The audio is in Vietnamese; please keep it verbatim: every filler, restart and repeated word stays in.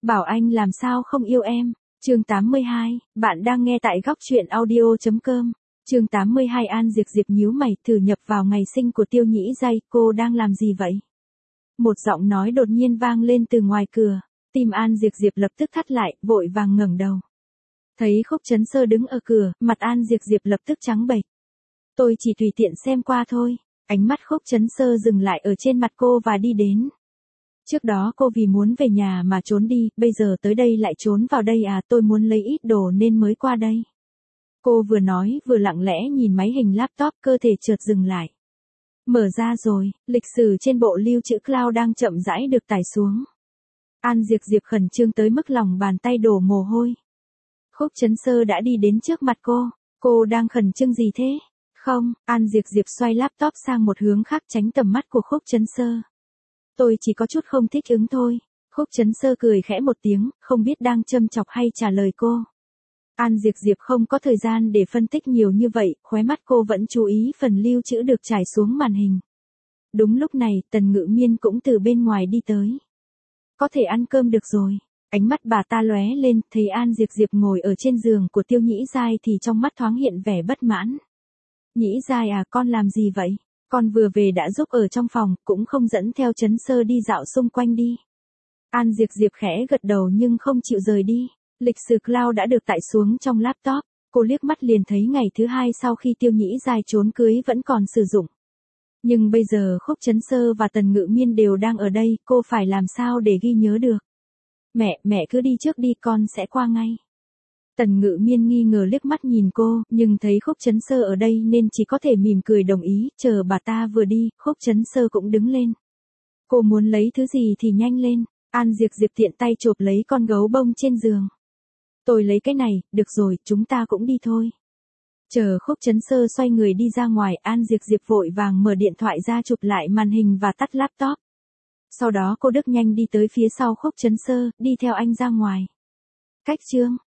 Bảo anh làm sao không yêu em. Chương tám mươi hai, bạn đang nghe tại góc truyện audio.com. Chương tám mươi hai An Diệp Diệp nhíu mày, thử nhập vào ngày sinh của Tiêu Nhĩ Giai, cô đang làm gì vậy? Một giọng nói đột nhiên vang lên từ ngoài cửa, tim An Diệp Diệp lập tức thắt lại, vội vàng ngẩng đầu. Thấy Khúc Chấn Sơ đứng ở cửa, mặt An Diệp Diệp lập tức trắng bệch. Tôi chỉ tùy tiện xem qua thôi. Ánh mắt Khúc Chấn Sơ dừng lại ở trên mặt cô và đi đến. Trước đó cô vì muốn về nhà mà trốn đi, bây giờ tới đây lại trốn vào đây à, tôi muốn lấy ít đồ nên mới qua đây. Cô vừa nói vừa lặng lẽ nhìn máy hình laptop, cơ thể chợt dừng lại. Mở ra rồi, lịch sử trên bộ lưu trữ cloud đang chậm rãi được tải xuống. An Diệp Diệp khẩn trương tới mức lòng bàn tay đổ mồ hôi. Khúc Chấn Sơ đã đi đến trước mặt cô, cô đang khẩn trương gì thế? Không, An Diệp Diệp xoay laptop sang một hướng khác tránh tầm mắt của Khúc Chấn Sơ. Tôi chỉ có chút không thích ứng thôi. Khúc Chấn Sơ cười khẽ một tiếng, không biết đang châm chọc hay trả lời cô. An Diệp Diệp không có thời gian để phân tích nhiều như vậy, khóe mắt cô vẫn chú ý phần lưu trữ được trải xuống màn hình. Đúng lúc này, Tần Ngự Miên cũng từ bên ngoài đi tới. Có thể ăn cơm được rồi. Ánh mắt bà ta lóe lên, thấy An Diệp Diệp ngồi ở trên giường của Tiêu Nhĩ Giai thì trong mắt thoáng hiện vẻ bất mãn. Nhĩ Giai à, con làm gì vậy? Con vừa về đã giúp ở trong phòng, cũng không dẫn theo Chấn Sơ đi dạo xung quanh đi. An Diệp Diệp khẽ gật đầu nhưng không chịu rời đi. Lịch sử cloud đã được tải xuống trong laptop. Cô liếc mắt liền thấy ngày thứ hai sau khi Tiêu Nhĩ Giai trốn cưới vẫn còn sử dụng. Nhưng bây giờ Khúc Chấn Sơ và Tần Ngự Miên đều đang ở đây, cô phải làm sao để ghi nhớ được. Mẹ, mẹ cứ đi trước đi, con sẽ qua ngay. Tần Ngự Miên nghi ngờ liếc mắt nhìn cô, nhưng thấy Khúc Chấn Sơ ở đây nên chỉ có thể mỉm cười đồng ý, chờ bà ta vừa đi, Khúc Chấn Sơ cũng đứng lên. Cô muốn lấy thứ gì thì nhanh lên. An Diệp Diệp tiện tay chộp lấy con gấu bông trên giường. Tôi lấy cái này, được rồi, chúng ta cũng đi thôi. Chờ Khúc Chấn Sơ xoay người đi ra ngoài, An Diệp Diệp vội vàng mở điện thoại ra chụp lại màn hình và tắt laptop. Sau đó cô Đức nhanh đi tới phía sau Khúc Chấn Sơ, đi theo anh ra ngoài. Cách chương